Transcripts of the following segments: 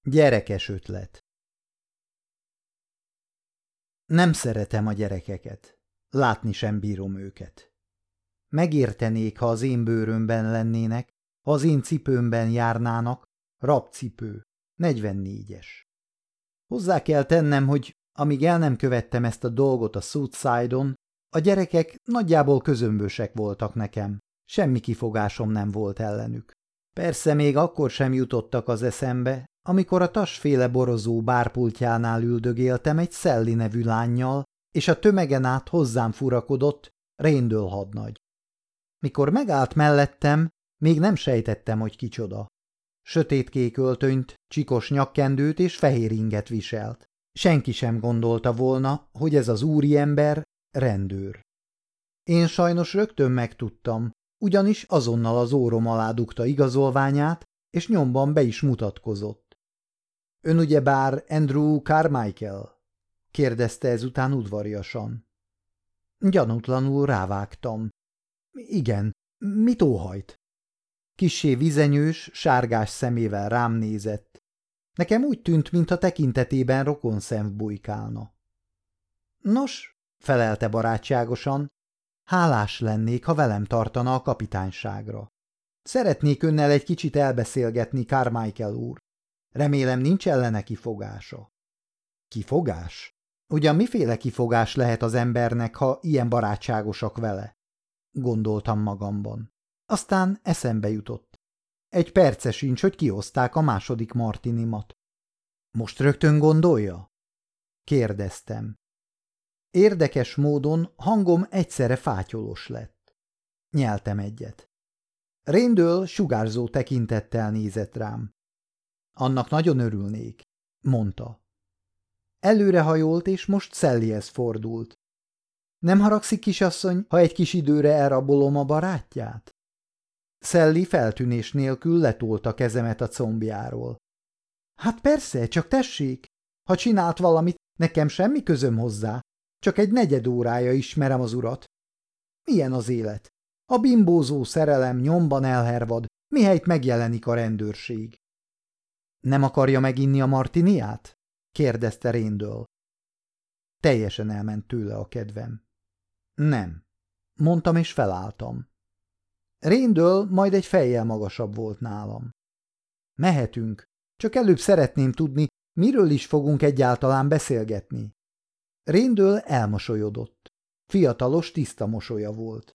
Gyerekes ötlet. Nem szeretem a gyerekeket. Látni sem bírom őket. Megértenék, ha az én bőrömben lennének, ha az én cipőmben járnának, rabcipő, 44-es. Hozzá kell tennem, hogy amíg el nem követtem ezt a dolgot a Southside-on, a gyerekek nagyjából közömbösek voltak nekem, semmi kifogásom nem volt ellenük. Persze még akkor sem jutottak az eszembe, amikor a tasféle borozó bárpultjánál üldögéltem egy Sally nevű lánnyal, és a tömegen át hozzám furakodott Randall hadnagy. Mikor megállt mellettem, még nem sejtettem, hogy kicsoda. Sötétkék öltönyt, csikos nyakkendőt és fehér inget viselt. Senki sem gondolta volna, hogy ez az úriember rendőr. Én sajnos rögtön megtudtam, ugyanis azonnal az órom alá dugta igazolványát, és nyomban be is mutatkozott. Ön ugyebár Andrew Carmichael? Kérdezte ezután udvariasan. Gyanútlanul rávágtam. Igen, mit óhajt? Kissé vizenyős, sárgás szemével rám nézett. Nekem úgy tűnt, mintha tekintetében rokonszemv bujkálna. Nos, felelte barátságosan, hálás lennék, ha velem tartana a kapitányságra. Szeretnék önnel egy kicsit elbeszélgetni, Carmichael úr. Remélem nincs ellene kifogása. Kifogás? Ugyan miféle kifogás lehet az embernek, ha ilyen barátságosak vele? Gondoltam magamban. Aztán eszembe jutott. Egy perce sincs, hogy kihozták a második martinimat. Most rögtön gondolja? Kérdeztem. Érdekes módon hangom egyszerre fátyolos lett. Nyeltem egyet. Randall sugárzó tekintettel nézett rám. Annak nagyon örülnék, mondta. Előrehajolt, és most Sallyhez fordult. Nem haragszik, kisasszony, ha egy kis időre elrabolom a barátját? Sally feltűnés nélkül letolta kezemet a combjáról. Hát persze, csak tessék. Ha csinált valamit, nekem semmi közöm hozzá. Csak egy negyed órája ismerem az urat. Milyen az élet? A bimbózó szerelem nyomban elhervad, mihelyt megjelenik a rendőrség. Nem akarja meginni a martiniát? Kérdezte Randall. Teljesen elment tőle a kedvem. Nem, mondtam és felálltam. Randall majd egy fejjel magasabb volt nálam. Mehetünk, csak előbb szeretném tudni, miről is fogunk egyáltalán beszélgetni. Randall elmosolyodott. Fiatalos, tiszta mosolya volt.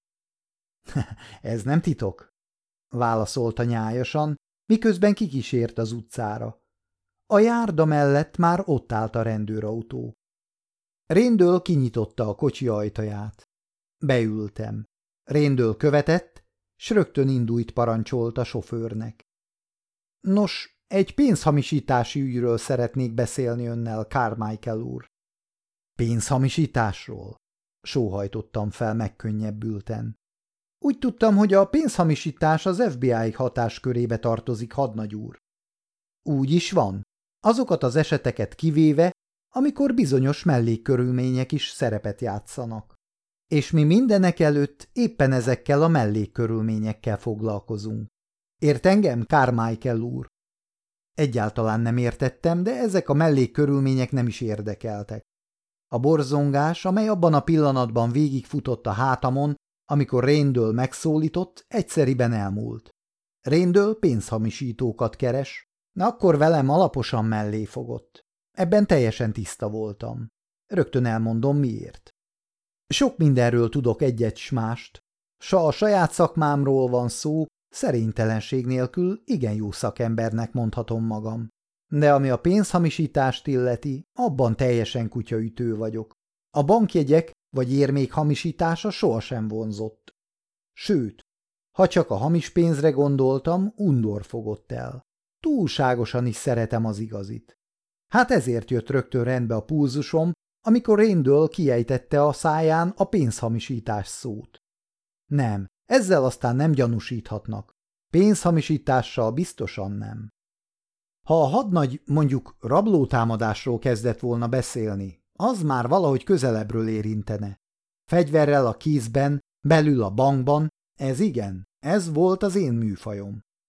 Ez nem titok, válaszolta nyájasan, miközben kikísért az utcára. A járda mellett már ott állt a rendőrautó. Randall kinyitotta a kocsi ajtaját. Beültem. Randall követett, s rögtön indult parancsolt a sofőrnek. Nos, egy pénzhamisítási ügyről szeretnék beszélni önnel, Carmichael úr. Pénzhamisításról? Sóhajtottam fel megkönnyebbülten. Úgy tudtam, hogy a pénzhamisítás az FBI hatáskörébe tartozik, hadnagy úr. Úgy is van. Azokat az eseteket kivéve, amikor bizonyos mellékkörülmények is szerepet játszanak. És mi mindenek előtt éppen ezekkel a mellékkörülményekkel foglalkozunk. Ért engem, Carmichael úr? Egyáltalán nem értettem, de ezek a mellékkörülmények nem is érdekeltek. A borzongás, amely abban a pillanatban végigfutott a hátamon, amikor Randall megszólított, egyszeriben elmúlt. Randall pénzhamisítókat keres, de akkor velem alaposan mellé fogott. Ebben teljesen tiszta voltam. Rögtön elmondom miért. Sok mindenről tudok egyet s mást. S a saját szakmámról van szó, szerénytelenség nélkül igen jó szakembernek mondhatom magam. De ami a pénzhamisítást illeti, abban teljesen kutyaütő vagyok. A bankjegyek vagy érmék hamisítása sohasem vonzott. Sőt, ha csak a hamis pénzre gondoltam, undor fogott el. Túlságosan is szeretem az igazit. Hát ezért jött rögtön rendbe a pulzusom, amikor Randall kiejtette a száján a pénzhamisítás szót. Nem, ezzel aztán nem gyanúsíthatnak. Pénzhamisítással biztosan nem. Ha a hadnagy mondjuk rablótámadásról kezdett volna beszélni, az már valahogy közelebbről érintene. Fegyverrel a kézben, belül a bankban, ez igen, ez volt az én műfajom.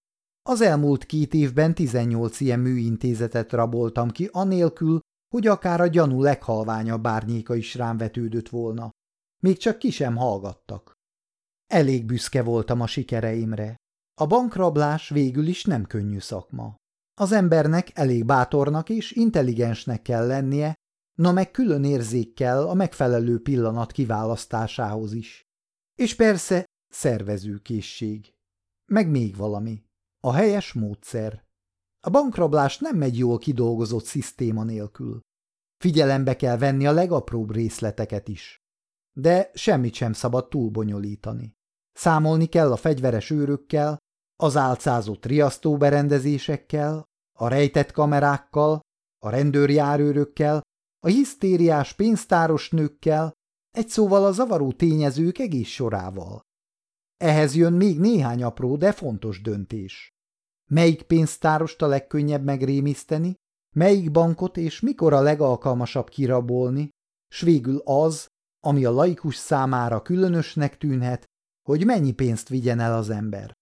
Az elmúlt 2 évben 18 ilyen műintézetet raboltam ki, anélkül, hogy akár a gyanú leghalványabb árnyéka is rám vetődött volna. Még csak ki sem hallgattak. Elég büszke voltam a sikereimre. A bankrablás végül is nem könnyű szakma. Az embernek elég bátornak és intelligensnek kell lennie, na meg külön érzék kell a megfelelő pillanat kiválasztásához is. És persze szervezőkészség. Meg még valami. A helyes módszer. A bankrablás nem megy jól kidolgozott szisztéma nélkül. Figyelembe kell venni a legapróbb részleteket is. De semmit sem szabad túlbonyolítani. Számolni kell a fegyveres őrökkel, az álcázott riasztóberendezésekkel, a rejtett kamerákkal, a rendőrjárőrökkel, a hisztériás pénztáros nőkkel, egy szóval a zavaró tényezők egész sorával. Ehhez jön még néhány apró, de fontos döntés. Melyik pénztárost a legkönnyebb megrémiszteni, melyik bankot és mikor a legalkalmasabb kirabolni, s végül az, ami a laikus számára különösnek tűnhet, hogy mennyi pénzt vigyen el az ember.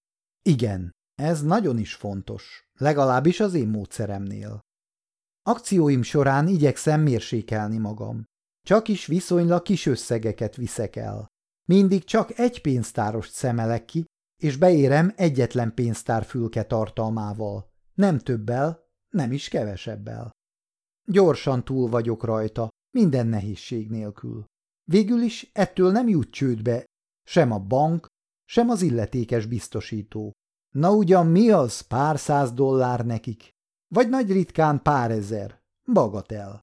Igen, ez nagyon is fontos, legalábbis az én módszeremnél. Akcióim során igyekszem mérsékelni magam. Csak is viszonylag kis összegeket viszek el. Mindig csak egy pénztárost szemelek ki, és beérem egyetlen pénztárfülke tartalmával. Nem többel, nem is kevesebbel. Gyorsan túl vagyok rajta, minden nehézség nélkül. Végül is ettől nem jut csődbe sem a bank, sem az illetékes biztosító. Na ugyan mi az pár $100 nekik? Vagy nagy ritkán pár ezer. Bagatel.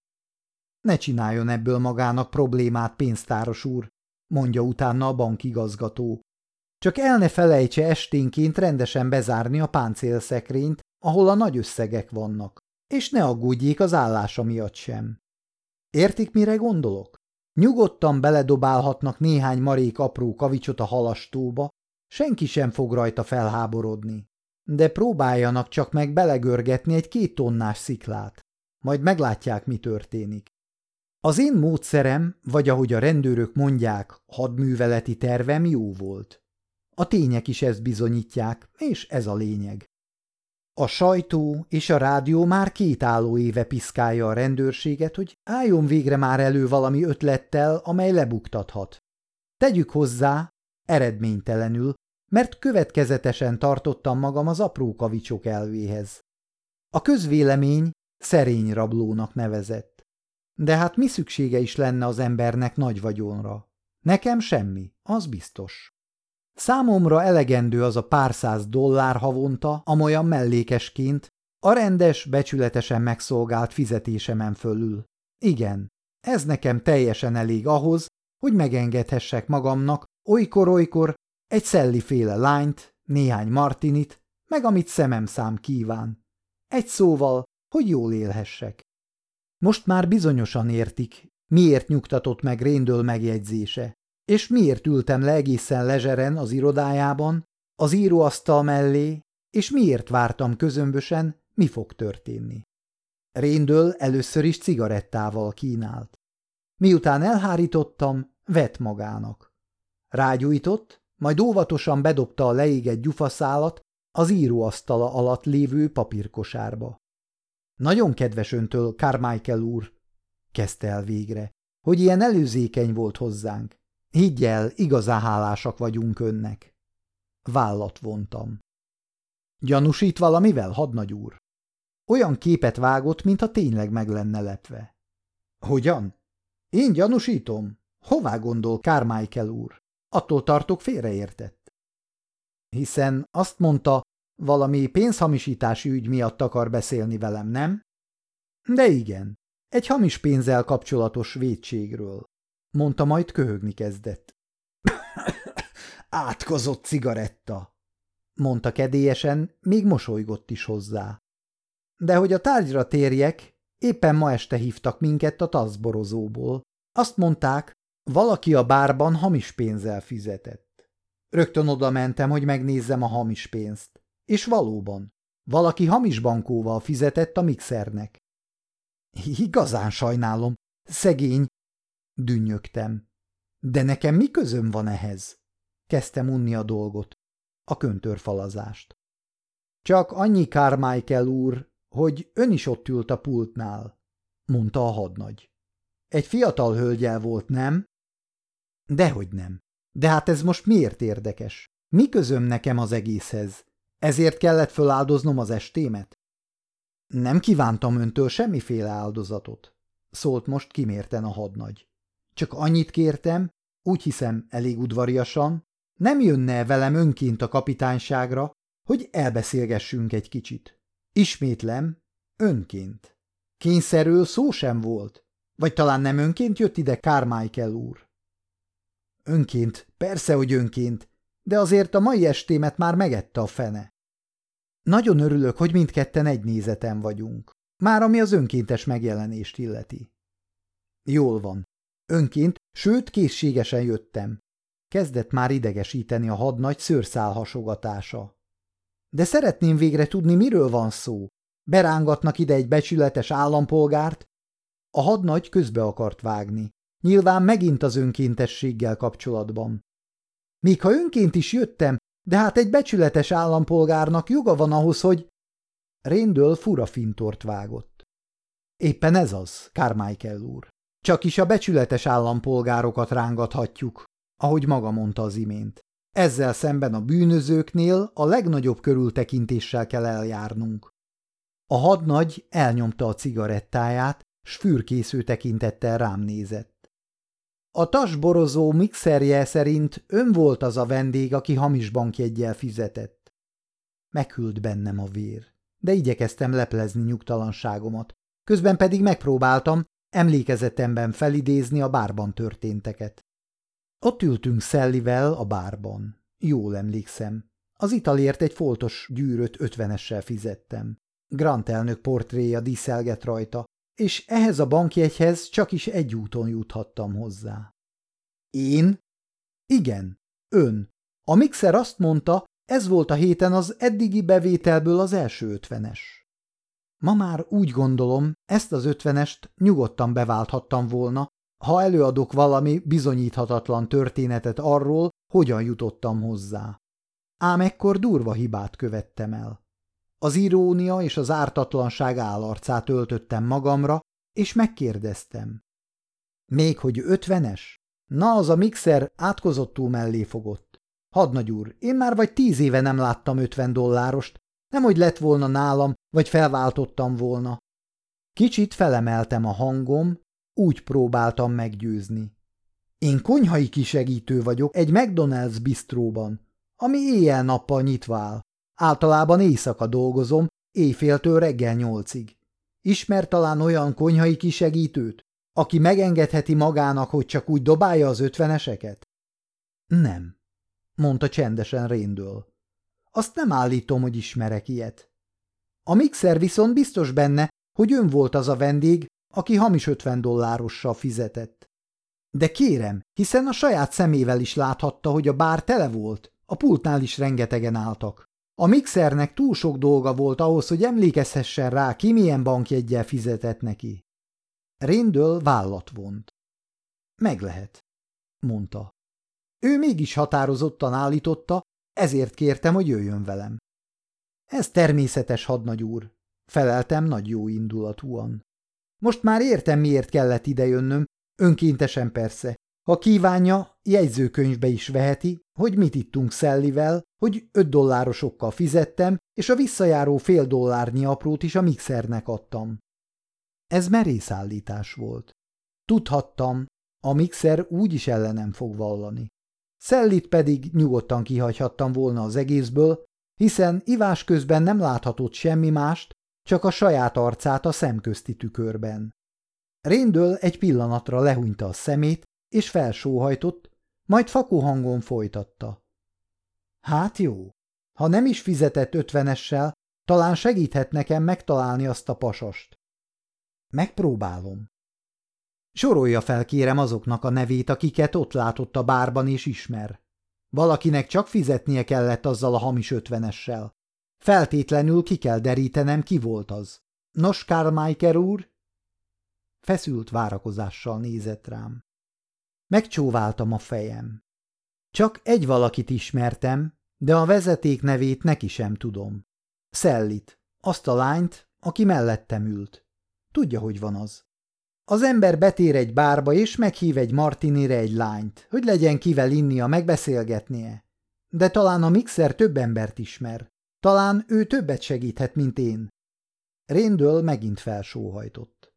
Ne csináljon ebből magának problémát, pénztáros úr, mondja utána a bankigazgató. Csak el ne felejtse esténként rendesen bezárni a páncélszekrényt, ahol a nagy összegek vannak, és ne aggódjék az állása miatt sem. Értik, mire gondolok? Nyugodtan beledobálhatnak néhány marék apró kavicsot a halastóba, senki sem fog rajta felháborodni. De próbáljanak csak meg belegörgetni egy 2 tonnás sziklát. Majd meglátják, mi történik. Az én módszerem, vagy ahogy a rendőrök mondják, hadműveleti tervem jó volt. A tények is ezt bizonyítják, és ez a lényeg. A sajtó és a rádió már 2 állóéve piszkálja a rendőrséget, hogy álljon végre már elő valami ötlettel, amely lebuktathat. Tegyük hozzá, eredménytelenül, mert következetesen tartottam magam az apró kavicsok elvéhez. A közvélemény szerény rablónak nevezett. De hát mi szüksége is lenne az embernek nagy vagyonra? Nekem semmi, az biztos. Számomra elegendő az a pár $100 havonta, amolyan mellékesként, a rendes, becsületesen megszolgált fizetésemen fölül. Igen, ez nekem teljesen elég ahhoz, hogy megengedhessek magamnak olykor-olykor egy szelliféle lányt, néhány martinit, meg amit szemem szám kíván. Egy szóval, hogy jól élhessek. Most már bizonyosan értik, miért nyugtatott meg Randall megjegyzése, és miért ültem le egészen lezseren az irodájában, az íróasztal mellé, és miért vártam közömbösen, mi fog történni. Randall először is cigarettával kínált. Miután elhárítottam, vett magának. Rágyújtott, majd óvatosan bedobta a leégett gyufaszálat az íróasztala alatt lévő papírkosárba. Nagyon kedves öntől, Carmichael úr, kezdte el végre, hogy ilyen előzékeny volt hozzánk. Higgy el, igazán hálásak vagyunk önnek. Vállat vontam. Gyanúsít valamivel, hadnagy úr? Olyan képet vágott, mintha tényleg meg lenne lepve. Hogyan? Én gyanúsítom? Hová gondol, Carmichael úr? Attól tartok, félreértett. Hiszen azt mondta, valami pénzhamisítási ügy miatt akar beszélni velem, nem? De igen, egy hamis pénzzel kapcsolatos vétségről, mondta, majd köhögni kezdett. Átkozott cigaretta, mondta kedélyesen, még mosolygott is hozzá. De hogy a tárgyra térjek, éppen ma este hívtak minket a taszborozóból. Azt mondták, valaki a bárban hamis pénzzel fizetett. Rögtön oda mentem, hogy megnézzem a hamis pénzt. És valóban, valaki hamis bankóval fizetett a mixernek. Igazán sajnálom, szegény, dünnyögtem. De nekem mi közöm van ehhez? Kezdtem unni a dolgot, a köntörfalazást. Csak annyi, Carmichael úr, hogy ön is ott ült a pultnál, mondta a hadnagy. Egy fiatal hölgyel volt, nem? Dehogy nem. De hát ez most miért érdekes? Mi közöm nekem az egészhez? Ezért kellett föláldoznom az estémet? Nem kívántam öntől semmiféle áldozatot, szólt most kimérten a hadnagy. Csak annyit kértem, úgy hiszem elég udvariasan, nem jönne velem önként a kapitányságra, hogy elbeszélgessünk egy kicsit. Ismétlem, önként. Kényszerről szó sem volt. Vagy talán nem önként jött ide Carmichael úr? Önként, persze, hogy önként, de azért a mai estémet már megette a fene. Nagyon örülök, hogy mindketten egy nézeten vagyunk, már ami az önkéntes megjelenést illeti. Jól van. Önként, sőt készségesen jöttem. Kezdett már idegesíteni a hadnagy szőrszál hasogatása. De szeretném végre tudni, miről van szó. Berángatnak ide egy becsületes állampolgárt. A hadnagy közbe akart vágni. Nyilván megint az önkéntességgel kapcsolatban. Még ha önként is jöttem, de hát egy becsületes állampolgárnak joga van ahhoz, hogy... Randall fura fintort vágott. Éppen ez az, Carmichael úr. Csak is a becsületes állampolgárokat rángathatjuk, ahogy maga mondta az imént. Ezzel szemben a bűnözőknél a legnagyobb körültekintéssel kell eljárnunk. A hadnagy elnyomta a cigarettáját, s fürkésző tekintettel rám nézett. A tasborozó mixerje szerint ön volt az a vendég, aki hamis bankjeggyel fizetett. Meghűlt bennem a vér, de igyekeztem leplezni nyugtalanságomat, közben pedig megpróbáltam emlékezetemben felidézni a bárban történteket. Ott ültünk Sallyvel a bárban. Jól emlékszem. Az italért egy foltos gyűröt 50-essel fizettem. Grant elnök portréja díszelget rajta, és ehhez a bankjegyhez csak is egy úton juthattam hozzá. Én? Igen, ön. A mixer azt mondta, ez volt a héten az eddigi bevételből az első 50-es. Ma már úgy gondolom, ezt az 50-est nyugodtan beválthattam volna, ha előadok valami bizonyíthatatlan történetet arról, hogyan jutottam hozzá. Ám ekkor durva hibát követtem el. Az irónia és az ártatlanság állarcát öltöttem magamra, és megkérdeztem. Még hogy 50-es? Na, az a mixer átkozottul mellé fogott. Hadnagy úr, én már vagy 10 éve nem láttam $50, nemhogy lett volna nálam, vagy felváltottam volna. Kicsit felemeltem a hangom, úgy próbáltam meggyőzni. Én konyhai kisegítő vagyok egy McDonald's bistróban, ami éjjel-nappal nyitva áll. Általában éjszaka dolgozom, éjféltől reggel 8-ig. Ismer talán olyan konyhai kisegítőt, aki megengedheti magának, hogy csak úgy dobálja az 50-eseket? Nem, mondta csendesen Randall. Azt nem állítom, hogy ismerek ilyet. A mixer viszont biztos benne, hogy ön volt az a vendég, aki hamis $50 fizetett. De kérem, hiszen a saját szemével is láthatta, hogy a bár tele volt, a pultnál is rengetegen álltak. A mixernek túl sok dolga volt ahhoz, hogy emlékezhessen rá, ki milyen bankjeggyel fizetett neki. Randall vállat vont. Meg lehet, mondta. Ő mégis határozottan állította, ezért kértem, hogy jöjjön velem. Ez természetes, hadnagy úr, feleltem nagy jó indulatúan. Most már értem, miért kellett idejönnöm, önkéntesen persze. Ha kívánja, jegyzőkönyvbe is veheti, hogy mit ittunk Sallyvel, hogy $5 fizettem, és a visszajáró $0,5 aprót is a mixernek adtam. Ez merész állítás volt. Tudhattam, a mixer úgyis ellenem fog vallani. Sallyt pedig nyugodtan kihagyhattam volna az egészből, hiszen ivás közben nem láthatott semmi mást, csak a saját arcát a szemközti tükörben. Randall egy pillanatra lehúnyta a szemét, és felsóhajtott, majd fakó hangon folytatta. Hát jó, ha nem is fizetett 50-essel, talán segíthet nekem megtalálni azt a pasast. Megpróbálom. Sorolja fel, kérem, azoknak a nevét, akiket ott látott a bárban és ismer. Valakinek csak fizetnie kellett azzal a hamis 50-essel. Feltétlenül ki kell derítenem, ki volt az. Nos, Carmichael úr? Feszült várakozással nézett rám. Megcsóváltam a fejem. Csak egy valakit ismertem, de a vezeték nevét neki sem tudom. Szellit, azt a lányt, aki mellettem ült. Tudja, hogy van az. Az ember betér egy bárba, és meghív egy martinire egy lányt, hogy legyen kivel innia, megbeszélgetnie. De talán a mixer több embert ismer. Talán ő többet segíthet, mint én. Randall megint felsóhajtott.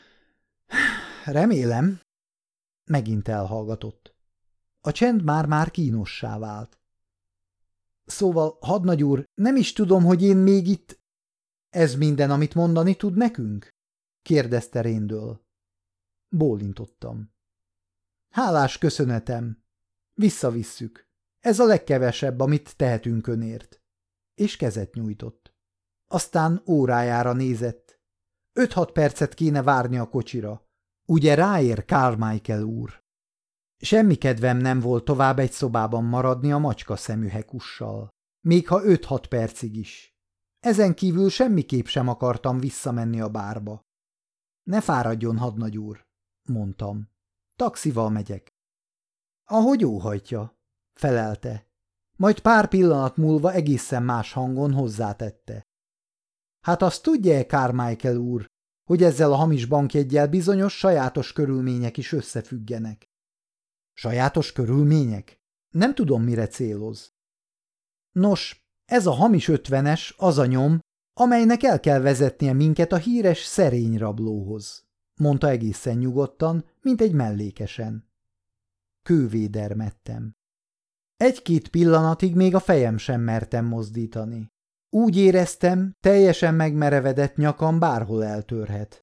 Remélem. Megint elhallgatott. A csend már-már kínossá vált. Szóval, hadnagy úr, nem is tudom, hogy én még itt... Ez minden, amit mondani tud nekünk? Kérdezte Randall. Bólintottam. Hálás köszönetem. Visszavisszük. Ez a legkevesebb, amit tehetünk önért. És kezet nyújtott. Aztán órájára nézett. 5-6 percet kéne várni a kocsira. Ugye ráér, Carmichael úr? Semmi kedvem nem volt tovább egy szobában maradni a macska szemű Hekussal. Még ha 5-6 percig is. Ezen kívül semmiképp sem akartam visszamenni a bárba. Ne fáradjon, hadnagy úr, mondtam. Taxival megyek. Ahogy óhajtja, felelte. Majd pár pillanat múlva egészen más hangon hozzátette. Hát azt tudja-e, Carmichael úr, hogy ezzel a hamis bankjeggyel bizonyos sajátos körülmények is összefüggenek? Sajátos körülmények? Nem tudom, mire céloz. Nos, ez a hamis 50-es az a nyom, amelynek el kell vezetnie minket a híres szerény rablóhoz, mondta egészen nyugodtan, mint egy mellékesen. Kővédermettem. 1-2 pillanatig még a fejem sem mertem mozdítani. Úgy éreztem, teljesen megmerevedett nyakam bárhol eltörhet.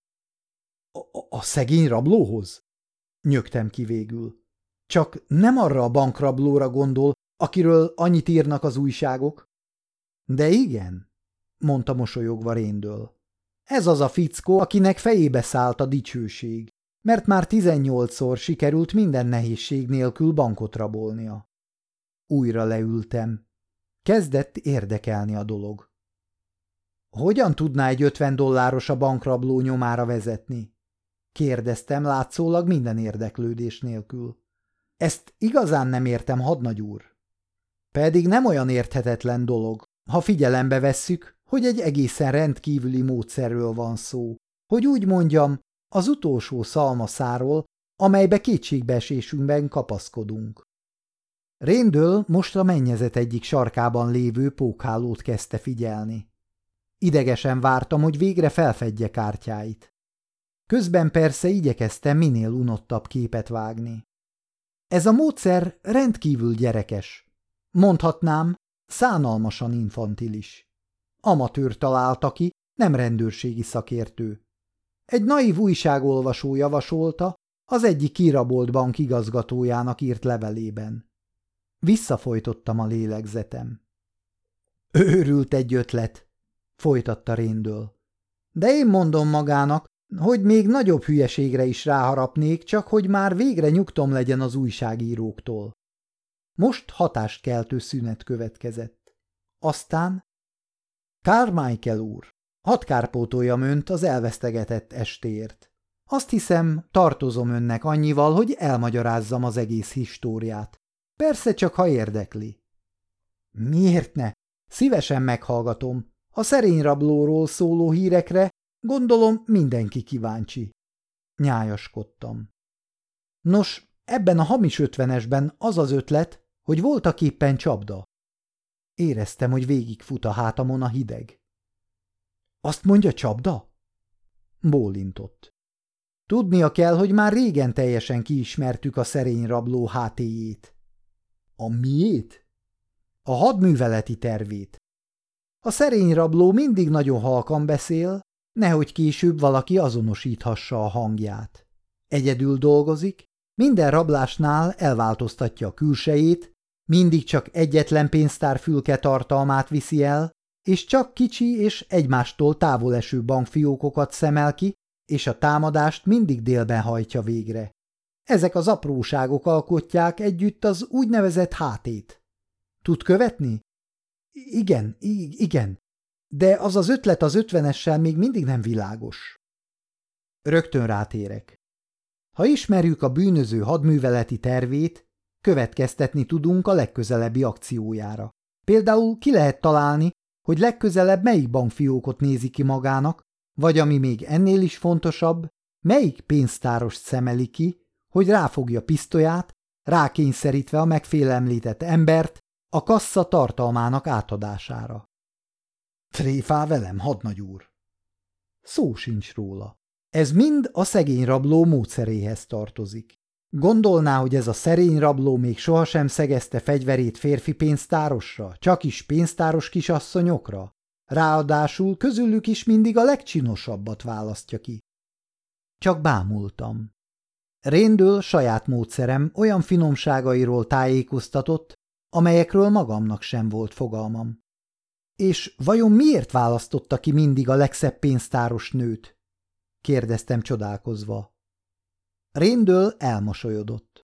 A szegény rablóhoz? Nyögtem ki végül. Csak nem arra a bankrablóra gondol, akiről annyit írnak az újságok? De igen, mondta mosolyogva Randall. Ez az a fickó, akinek fejébe szállt a dicsőség, mert már 18-szor sikerült minden nehézség nélkül bankot rabolnia. Újra leültem. Kezdett érdekelni a dolog. Hogyan tudná egy $50 a bankrabló nyomára vezetni? Kérdeztem látszólag minden érdeklődés nélkül. Ezt igazán nem értem, hadnagy úr. Pedig nem olyan érthetetlen dolog, ha figyelembe vesszük, hogy egy egészen rendkívüli módszerről van szó, hogy úgy mondjam, az utolsó szalmaszáról, amelybe kétségbeesésünkben kapaszkodunk. Randall most a mennyezet egyik sarkában lévő pókhálót kezdte figyelni. Idegesen vártam, hogy végre felfedje kártyáit. Közben persze igyekeztem minél unottabb képet vágni. Ez a módszer rendkívül gyerekes. Mondhatnám, szánalmasan infantilis. Amatőr találta ki, nem rendőrségi szakértő. Egy naív újságolvasó javasolta, az egyik kirabolt bank igazgatójának írt levelében. Visszafojtottam a lélegzetem. Őrült egy ötlet, folytatta Randall. De én mondom magának, hogy még nagyobb hülyeségre is ráharapnék, csak hogy már végre nyugtom legyen az újságíróktól. Most hatást keltő szünet következett. Aztán... Carmichael úr, hadd kárpótoljam önt az elvesztegetett estéért. Azt hiszem, tartozom önnek annyival, hogy elmagyarázzam az egész históriát. Persze csak, ha érdekli. Miért ne? Szívesen meghallgatom. A szerény rablóról szóló hírekre gondolom mindenki kíváncsi. Nyájaskodtam. Nos, ebben a hamis 50-esben az az ötlet, hogy voltaképpen csapda. Éreztem, hogy végigfut a hátamon a hideg. Azt mondja, csapda? Bólintott. Tudnia kell, hogy már régen teljesen kiismertük a szerény rabló hátéjét. A miét? A hadműveleti tervét. A szerény rabló mindig nagyon halkan beszél, nehogy később valaki azonosíthassa a hangját. Egyedül dolgozik, minden rablásnál elváltoztatja a külsejét, mindig csak egyetlen pénztárfülke tartalmát viszi el, és csak kicsi és egymástól távol eső bankfiókokat szemel ki, és a támadást mindig délben hajtja végre. Ezek az apróságok alkotják együtt az úgynevezett hátét. Tud követni? Igen, de az az ötlet az 50-essel még mindig nem világos. Rögtön rátérek. Ha ismerjük a bűnöző hadműveleti tervét, következtetni tudunk a legközelebbi akciójára. Például ki lehet találni, hogy legközelebb melyik bankfiókot nézi ki magának, vagy ami még ennél is fontosabb, melyik pénztárost szemeli ki, hogy ráfogja pisztolyát, rákényszerítve a megfélemlített embert a kassa tartalmának átadására. Tréfál velem, hadnagy úr! Szó sincs róla. Ez mind a szegény rabló módszeréhez tartozik. Gondolná, hogy ez a szerény rabló még sohasem szegezte fegyverét férfi pénztárosra, csak is pénztáros kisasszonyokra? Ráadásul közülük is mindig a legcsinosabbat választja ki. Csak bámultam. Randall saját módszerem olyan finomságairól tájékoztatott, amelyekről magamnak sem volt fogalmam. És vajon miért választotta ki mindig a legszebb pénztáros nőt? Kérdeztem csodálkozva. Randall elmosolyodott.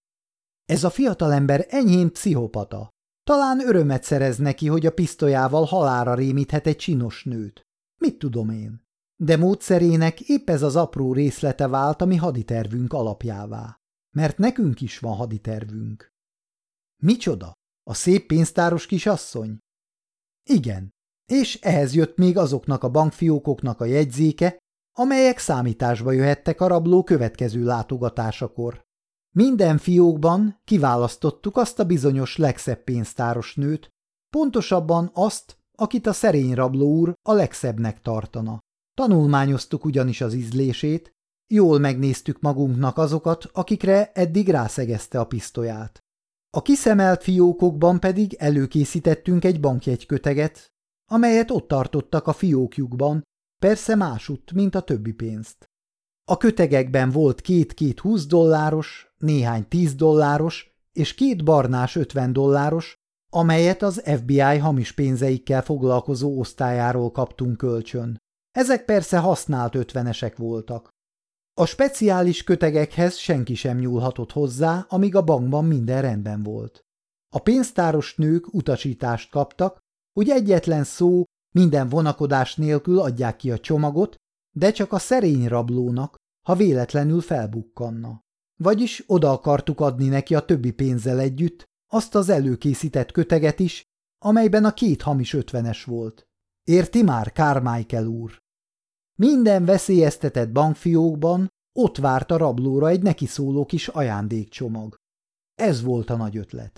Ez a fiatalember enyhén pszichopata. Talán örömet szerez neki, hogy a pisztolyával halálra rémíthet egy csinos nőt. Mit tudom én? De módszerének épp ez az apró részlete vált a mi haditervünk alapjává. Mert nekünk is van haditervünk. Micsoda? A szép pénztáros kisasszony? Igen, és ehhez jött még azoknak a bankfiókoknak a jegyzéke, amelyek számításba jöhettek a rabló következő látogatásakor. Minden fiókban kiválasztottuk azt a bizonyos legszebb pénztáros nőt, pontosabban azt, akit a szerény rabló úr a legszebbnek tartana. Tanulmányoztuk ugyanis az ízlését, jól megnéztük magunknak azokat, akikre eddig rászegezte a pisztolyát. A kiszemelt fiókokban pedig előkészítettünk egy bankjegyköteget, amelyet ott tartottak a fiókjukban, persze másutt, mint a többi pénzt. A kötegekben volt két 20 dolláros, néhány 10 dolláros és 2 barnás 50 dolláros, amelyet az FBI hamis pénzeikkel foglalkozó osztályáról kaptunk kölcsön. Ezek persze használt 50-esek voltak. A speciális kötegekhez senki sem nyúlhatott hozzá, amíg a bankban minden rendben volt. A pénztáros nők utasítást kaptak, hogy egyetlen szó, minden vonakodás nélkül adják ki a csomagot, de csak a szerény rablónak, ha véletlenül felbukkanna. Vagyis oda akartuk adni neki a többi pénzzel együtt, azt az előkészített köteget is, amelyben a 2 hamis 50-es volt. Érti már, Carmichael úr? Minden veszélyeztetett bankfiókban ott várt a rablóra egy neki szóló kis ajándékcsomag. Ez volt a nagy ötlet.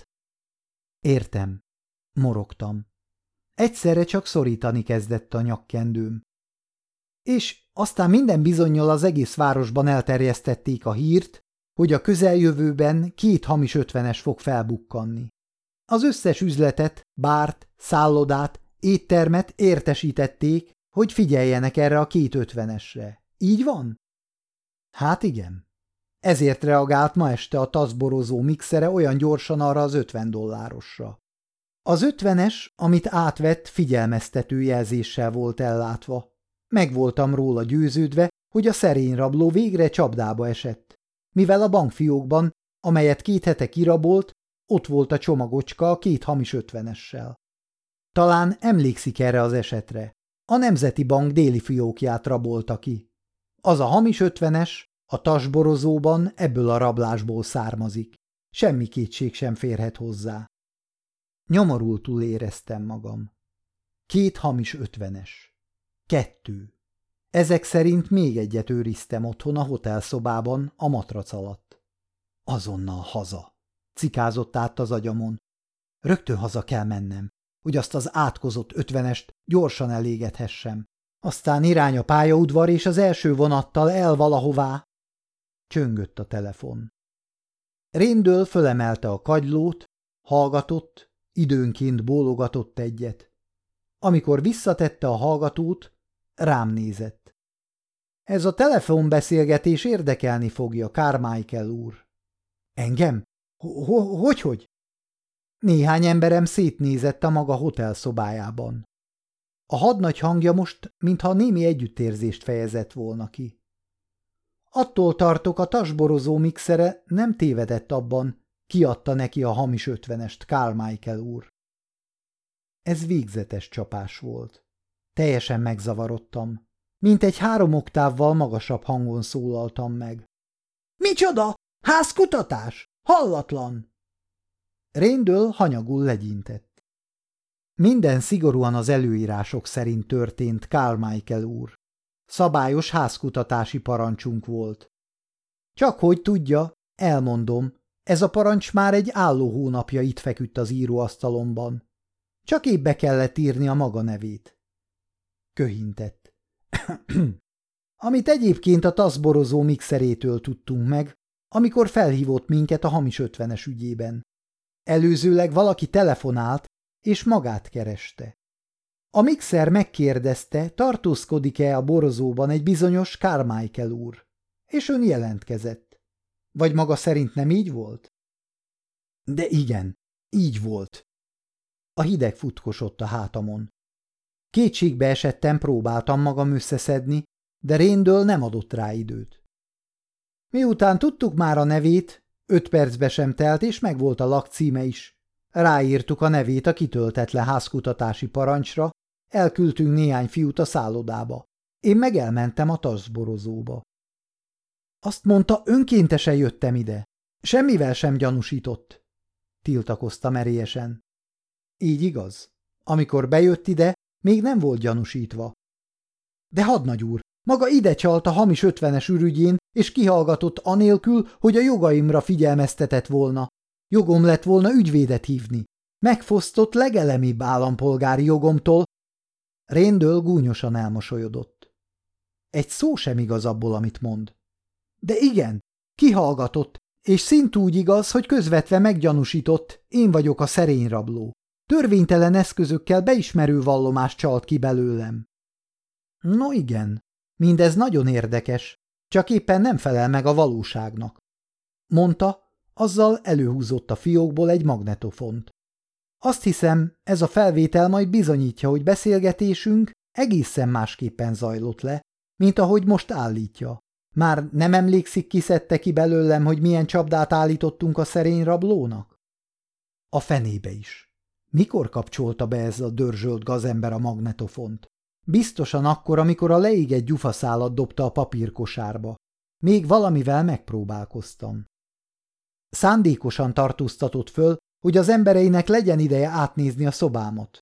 Értem, morogtam. Egyszerre csak szorítani kezdett a nyakkendőm. És aztán minden bizonnyal az egész városban elterjesztették a hírt, hogy a közeljövőben 2 hamis 50-es fog felbukkanni. Az összes üzletet, bárt, szállodát, éttermet értesítették, hogy figyeljenek erre a 2 50-esre. Így van? Hát igen. Ezért reagált ma este a taszborozó mixere olyan gyorsan arra az 50 dollárosra. Az 50-es, amit átvett, figyelmeztető jelzéssel volt ellátva. Meg voltam róla győződve, hogy a szerény rabló végre csapdába esett. Mivel a bankfiókban, amelyet 2 hete kirabolt, ott volt a csomagocska a 2 hamis 50-essel. Talán emlékszik erre az esetre. A Nemzeti Bank déli fiókját rabolta ki. Az a hamis 50-es a tasborozóban ebből a rablásból származik. Semmi kétség sem férhet hozzá. Nyomorultul éreztem magam. 2 hamis 50-es. 2. Ezek szerint még egyet őriztem otthon a hotelszobában, a matrac alatt. Azonnal haza. Cikázott át az agyamon. Rögtön haza kell mennem, hogy azt az átkozott 50-est gyorsan elégethessem. Aztán irány a pályaudvar, és az első vonattal el valahová. Csöngött a telefon. Randall fölemelte a kagylót, hallgatott, időnként bólogatott egyet. Amikor visszatette a hallgatót, rám nézett. Ez a telefonbeszélgetés érdekelni fogja, Carmichael úr. Engem? Hogy? Néhány emberem szétnézett a maga hotelszobájában. A hadnagy hangja most, mintha némi együttérzést fejezett volna ki. Attól tartok, a tasborozó mixere nem tévedett abban, kiadta neki a hamis 50-est, Carmichael úr. Ez végzetes csapás volt. Teljesen megzavarodtam. Mintegy 3 oktávval magasabb hangon szólaltam meg. Micsoda? Házkutatás? Hallatlan! Randall hanyagul legyintett. Minden szigorúan az előírások szerint történt, Carmichael úr. Szabályos házkutatási parancsunk volt. Csak hogy tudja, elmondom, ez a parancs már egy álló hónapja itt feküdt az íróasztalomban. Csak épp be kellett írni a maga nevét. Köhintett. Amit egyébként a taszborozó mixerétől tudtunk meg, amikor felhívott minket a hamis 50-es ügyében. Előzőleg valaki telefonált, és magát kereste. A mixer megkérdezte, tartózkodik-e a borozóban egy bizonyos Carmichael úr, és ön jelentkezett. Vagy maga szerint nem így volt? De igen, így volt. A hideg futkosott a hátamon. Kétségbe esettem, próbáltam magam összeszedni, de Randall nem adott rá időt. Miután tudtuk már a nevét, 5 percbe sem telt, és megvolt a lakcíme is. Ráírtuk a nevét a kitöltetlen házkutatási parancsra, elküldtünk néhány fiút a szállodába. Én meg elmentem a taszborozóba. Azt mondta, önkéntesen jöttem ide. Semmivel sem gyanúsított. Tiltakoztam erélyesen. Így igaz. Amikor bejött ide, még nem volt gyanúsítva. De hadnagy úr, maga ide csalt a hamis 50-es ürügyén, és kihallgatott anélkül, hogy a jogaimra figyelmeztetett volna. Jogom lett volna ügyvédet hívni. Megfosztott legelemibb állampolgári jogomtól. Randall gúnyosan elmosolyodott. Egy szó sem igaz abból, amit mond. De igen, kihallgatott, és szintúgy igaz, hogy közvetve meggyanúsított, én vagyok a szerényrabló. Törvénytelen eszközökkel beismerő vallomást csalt ki belőlem. No igen, mindez nagyon érdekes, csak éppen nem felel meg a valóságnak. Mondta, azzal előhúzott a fiókból egy magnetofont. Azt hiszem, ez a felvétel majd bizonyítja, hogy beszélgetésünk egészen másképpen zajlott le, mint ahogy most állítja. Már nem emlékszik, ki szedte ki belőlem, hogy milyen csapdát állítottunk a szerény rablónak? A fenébe is. Mikor kapcsolta be ez a dörzsölt gazember a magnetofont? Biztosan akkor, amikor a leégett gyufaszálat dobta a papírkosárba. Még valamivel megpróbálkoztam. Szándékosan tartóztatott föl, hogy az embereinek legyen ideje átnézni a szobámat.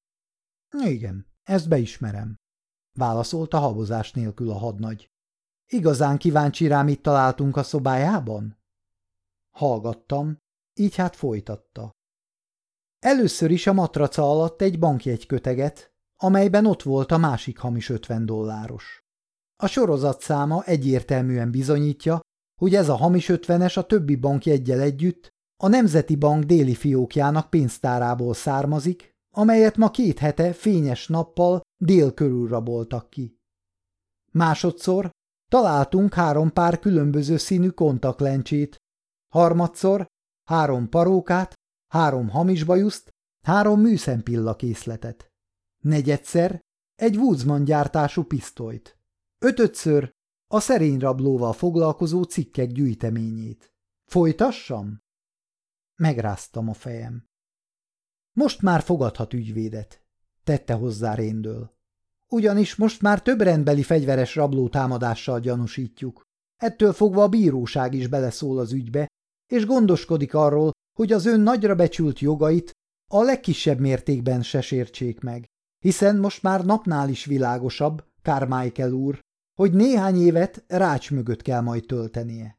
Igen, ezt beismerem, válaszolta habozás nélkül a hadnagy. Igazán kíváncsi rám, mit találtunk a szobájában? Hallgattam, így hát folytatta. Először is a matraca alatt egy bankjegyköteget, amelyben ott volt a másik hamis $50. A sorozatszáma egyértelműen bizonyítja, hogy ez a hamis 50-es a többi bankjeggyel együtt a Nemzeti Bank déli fiókjának pénztárából származik, amelyet ma 2 hete fényes nappal dél körül raboltak ki. Másodszor találtunk 3 pár különböző színű kontaktlencsét, harmadszor 3 parókát, 3 hamis bajuszt, 3 műszempillakészletet, negyedszer egy Woodsman gyártású pisztolyt, ötödször a szerényrablóval foglalkozó cikkek gyűjteményét. Folytassam? Megráztam a fejem. Most már fogadhat ügyvédet, tette hozzá Randall. Ugyanis most már több rendbeli fegyveres rabló támadással gyanúsítjuk. Ettől fogva a bíróság is beleszól az ügybe, és gondoskodik arról, hogy az ön nagyra becsült jogait a legkisebb mértékben se sértsék meg, hiszen most már napnál is világosabb, Carmichael úr, hogy néhány évet rács mögött kell majd töltenie.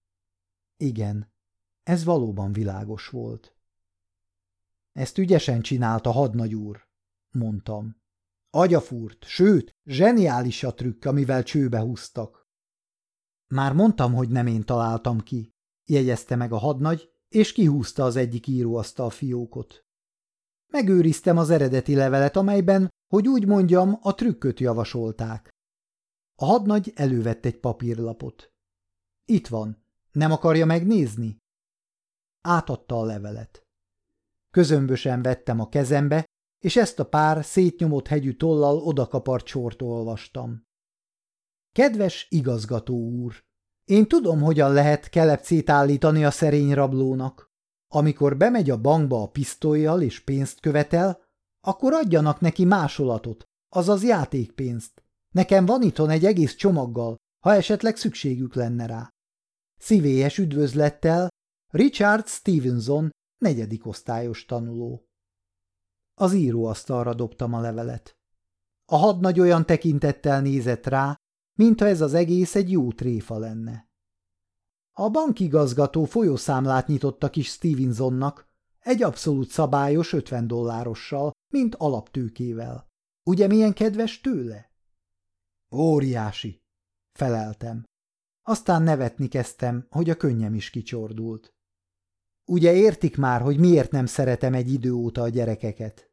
Igen, ez valóban világos volt. Ezt ügyesen csinálta, hadnagy úr, mondtam. Agyafúrt, sőt, zseniális a trükk, amivel csőbe húztak. Már mondtam, hogy nem én találtam ki, jegyezte meg a hadnagy, és kihúzta az egyik íróasztal fiókot. Megőriztem az eredeti levelet, amelyben, hogy úgy mondjam, a trükköt javasolták. A hadnagy elővett egy papírlapot. Itt van, nem akarja megnézni? Átadta a levelet. Közömbösen vettem a kezembe, és ezt a pár szétnyomott hegyű tollal odakapart sort olvastam. Kedves igazgató úr! Én tudom, hogyan lehet kelepcét állítani a szerény rablónak. Amikor bemegy a bankba a pisztollyal és pénzt követel, akkor adjanak neki másolatot, azaz játékpénzt. Nekem van itthon egy egész csomaggal, ha esetleg szükségük lenne rá. Szívélyes üdvözlettel, Richard Stevenson, 4. osztályos tanuló. Az íróasztalra dobtam a levelet. A hadnagy olyan tekintettel nézett rá, mintha ez az egész egy jó tréfa lenne. A bankigazgató folyószámlát nyitott a kis Stevensonnak, egy abszolút szabályos $50, mint alaptőkével. Ugye milyen kedves tőle? Óriási, feleltem. Aztán nevetni kezdtem, hogy a könnyem is kicsordult. Ugye értik már, hogy miért nem szeretem egy idő óta a gyerekeket?